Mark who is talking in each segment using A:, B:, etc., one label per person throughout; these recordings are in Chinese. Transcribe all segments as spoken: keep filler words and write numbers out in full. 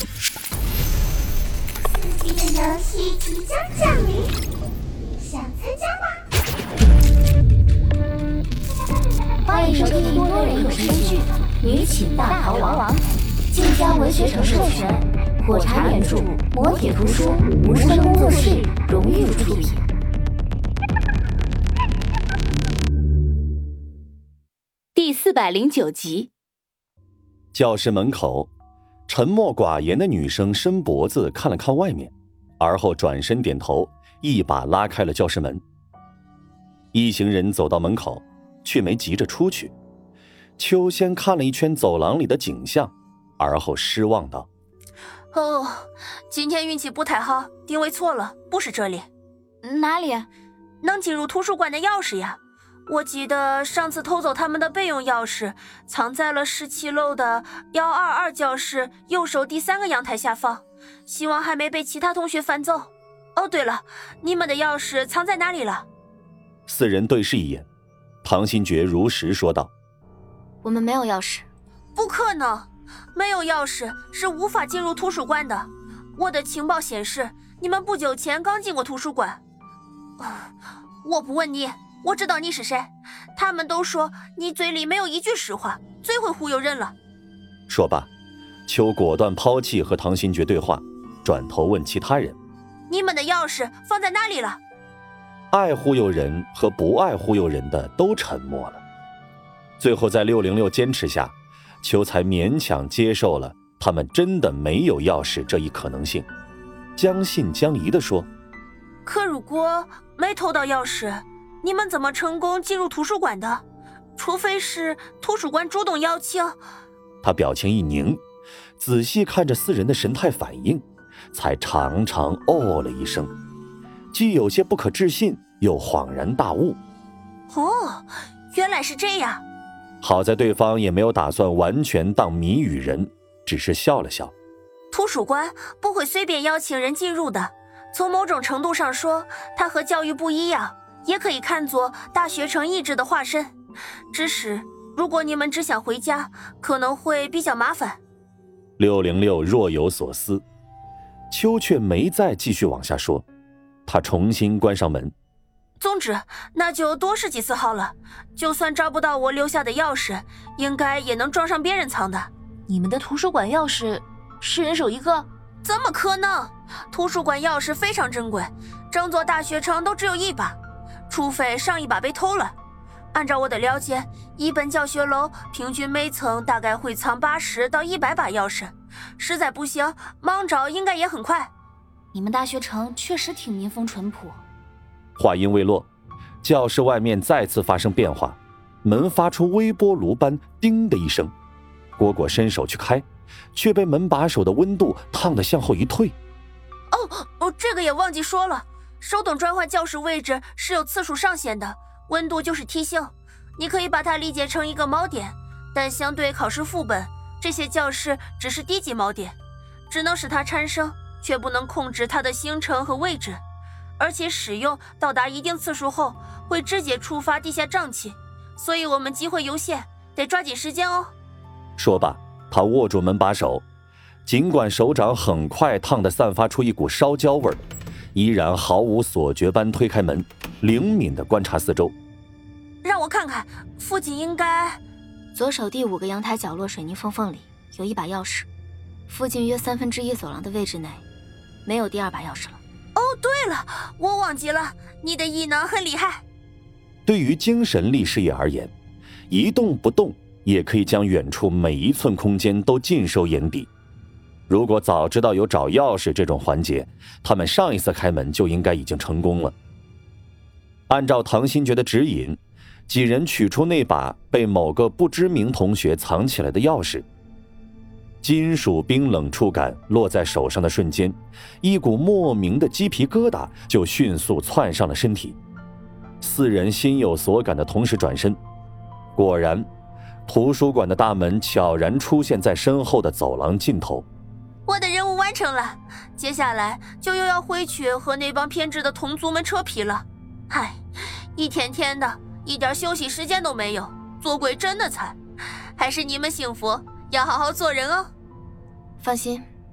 A: 刺激的游戏即将降临，想参加吗？
B: 欢迎收听多人有声剧《女寝大逃亡》，晋江文学城授权，火柴原著，磨铁图书，无声工作室荣誉出品。
C: 第四百零九集。
D: 教室门口，沉默寡言的女生伸脖子看了看外面，而后转身点头，一把拉开了教室门。一行人走到门口，却没急着出去。秋先看了一圈走廊里的景象，而后失望道：
E: 哦，今天运气不太好，定位错了，不是这里。
C: 哪里？
E: 能进入图书馆的钥匙呀。我记得上次偷走他们的备用钥匙，藏在了十七楼的一二二教室右手第三个阳台下方，希望还没被其他同学翻走。哦，对了，你们的钥匙藏在哪里了？
D: 四人对视一眼，唐新觉如实说道：
C: 我们没有钥匙。
E: 不可能，没有钥匙是无法进入图书馆的。我的情报显示，你们不久前刚进过图书馆。我不问你，我知道你是谁。他们都说你嘴里没有一句实话，最会忽悠人了。
D: 说罢，秋果断抛弃和唐新觉对话，转头问其他人：
E: 你们的钥匙放在哪里了？
D: 爱忽悠人和不爱忽悠人的都沉默了。最后在六零六坚持下，秋才勉强接受了他们真的没有钥匙这一可能性，将信将疑地说：
E: 可如果没偷到钥匙，你们怎么成功进入图书馆的？除非是图书馆主动邀请。
D: 他表情一凝，仔细看着四人的神态反应，才长长哦了一声，既有些不可置信，又恍然大悟。
E: 哦，原来是这样。
D: 好在对方也没有打算完全当谜语人，只是笑了笑。
E: 图书馆不会随便邀请人进入的，从某种程度上说，它和教育部一样，也可以看作大学城意志的化身。只是如果你们只想回家，可能会比较麻烦。
D: 六零六若有所思，秋却没再继续往下说，他重新关上门。
E: 总之，那就多试几次好了。就算找不到我留下的钥匙，应该也能装上别人藏的。
C: 你们的图书馆钥匙是人手一个？
E: 怎么可能？图书馆钥匙非常珍贵，整座大学城都只有一把，除非上一把被偷了。按照我的了解，一本教学楼平均每层大概会藏八十到一百把钥匙，实在不行，盲找应该也很快。
C: 你们大学城确实挺民风淳朴。
D: 话音未落，教室外面再次发生变化，门发出微波炉般叮的一声，蝈蝈伸手去开，却被门把手的温度烫得向后一退。
E: 哦哦，这个也忘记说了，手动转换教室位置是有次数上限的，温度就是梯形，你可以把它理解成一个锚点，但相对考试副本，这些教室只是低级锚点，只能使它产生，却不能控制它的形成和位置。而且使用到达一定次数后，会直接触发地下瘴气，所以我们机会有限，得抓紧时间哦。
D: 说罢，他握住门把手，尽管手掌很快烫得散发出一股烧焦味儿，依然毫无所觉般推开门，灵敏地观察四周。
E: 让我看看，附近应该……
C: 左手第五个阳台角落水泥缝缝里有一把钥匙，附近约三分之一走廊的位置内没有第二把钥匙了。
E: 哦，对了，我忘记了，你的异能很厉害。
D: 对于精神力事业而言，一动不动也可以将远处每一寸空间都尽收眼底。如果早知道有找钥匙这种环节，他们上一次开门就应该已经成功了。按照唐新觉的指引，几人取出那把被某个不知名同学藏起来的钥匙。金属冰冷触感落在手上的瞬间，一股莫名的鸡皮疙瘩就迅速窜上了身体。四人心有所感的同时转身，果然，图书馆的大门悄然出现在身后的走廊尽头。
E: 我的任务完成了，接下来就又要回去和那帮偏执的同族们扯皮了。唉，一天天的，一点休息时间都没有，做鬼真的惨。还是你们幸福，要好好做人哦。
C: 放心，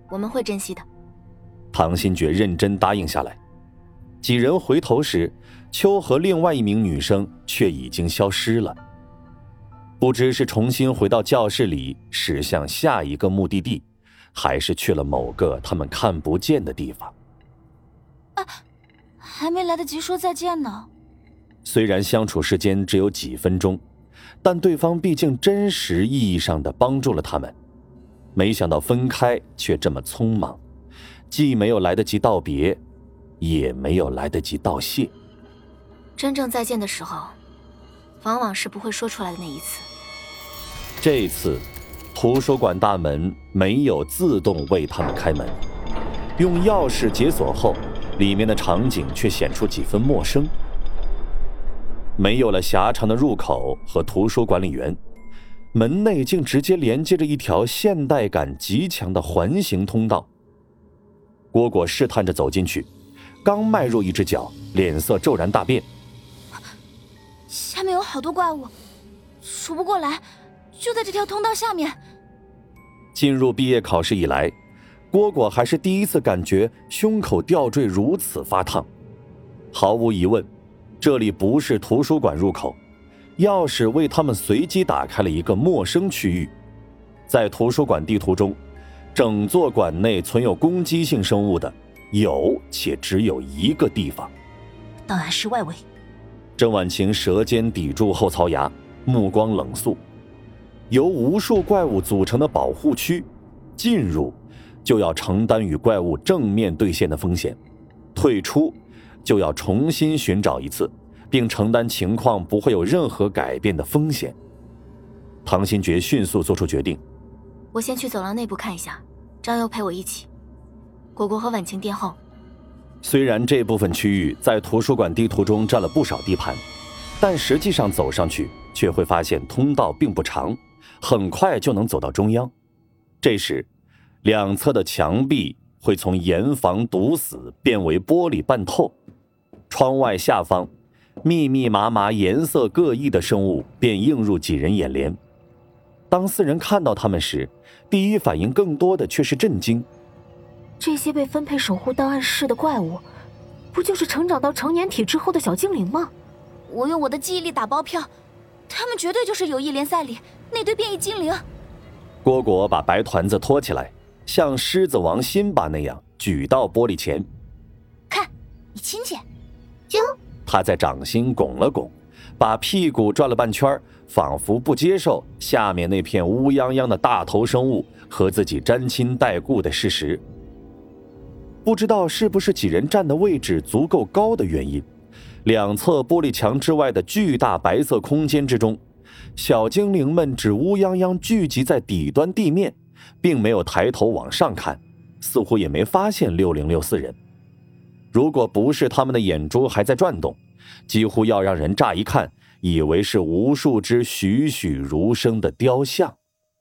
C: 我们会珍惜的。
D: 唐新觉认真答应下来。几人回头时，秋和另外一名女生却已经消失了。不知是重新回到教室里驶向下一个目的地，还是去了某个他们看不见的地方。
B: 啊，还没来得及说再见呢。
D: 虽然相处时间只有几分钟，但对方毕竟真实意义上的帮助了他们。没想到分开却这么匆忙，既没有来得及道别，也没有来得及道谢。
C: 真正再见的时候，往往是不会说出来的那一次。
D: 这次图书馆大门没有自动为他们开门，用钥匙解锁后，里面的场景却显出几分陌生。没有了狭长的入口和图书管理员，门内竟直接连接着一条现代感极强的环形通道。蝈蝈试探着走进去，刚迈入一只脚，脸色骤然大变。
B: 下面有好多怪物，数不过来，就在这条通道下面。
D: 进入毕业考试以来，蝈蝈还是第一次感觉胸口吊坠如此发烫。毫无疑问，这里不是图书馆入口，钥匙为他们随机打开了一个陌生区域。在图书馆地图中，整座馆内存有攻击性生物的有且只有一个地方，
B: 当然是外围。
D: 郑婉晴舌尖抵住后槽牙，目光冷肃。由无数怪物组成的保护区，进入就要承担与怪物正面对线的风险，退出就要重新寻找一次，并承担情况不会有任何改变的风险。唐新觉迅速做出决定，
C: 我先去走廊内部看一下，张佑陪我一起，果果和婉晴殿后。
D: 虽然这部分区域在图书馆地图中占了不少地盘，但实际上走上去却会发现通道并不长，很快就能走到中央。这时两侧的墙壁会从严防堵死变为玻璃半透，窗外下方密密麻麻颜色各异的生物便映入几人眼帘。当四人看到他们时，第一反应更多的却是震惊。
B: 这些被分配守护档案室的怪物，不就是成长到成年体之后的小精灵吗？我用我的记忆力打包票，他们绝对就是友谊联赛里那堆变异精灵。
D: 蝈蝈把白团子拖起来，像狮子王辛巴那样举到玻璃前。
B: 看，你亲戚。
A: 啾。
D: 他在掌心拱了拱，把屁股转了半圈，仿佛不接受下面那片乌泱泱的大头生物和自己沾亲带故的事实。不知道是不是几人站的位置足够高的原因，两侧玻璃墙之外的巨大白色空间之中，小精灵们只乌泱泱聚集在底端地面，并没有抬头往上看，似乎也没发现六零六四人。如果不是他们的眼珠还在转动，几乎要让人乍一看以为是无数只栩栩如生的雕像。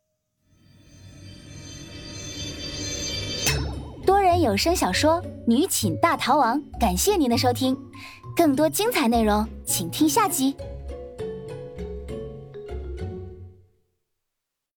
B: 多人有声小说《女寝大逃亡》，感谢您的收听，更多精彩内容请听下集。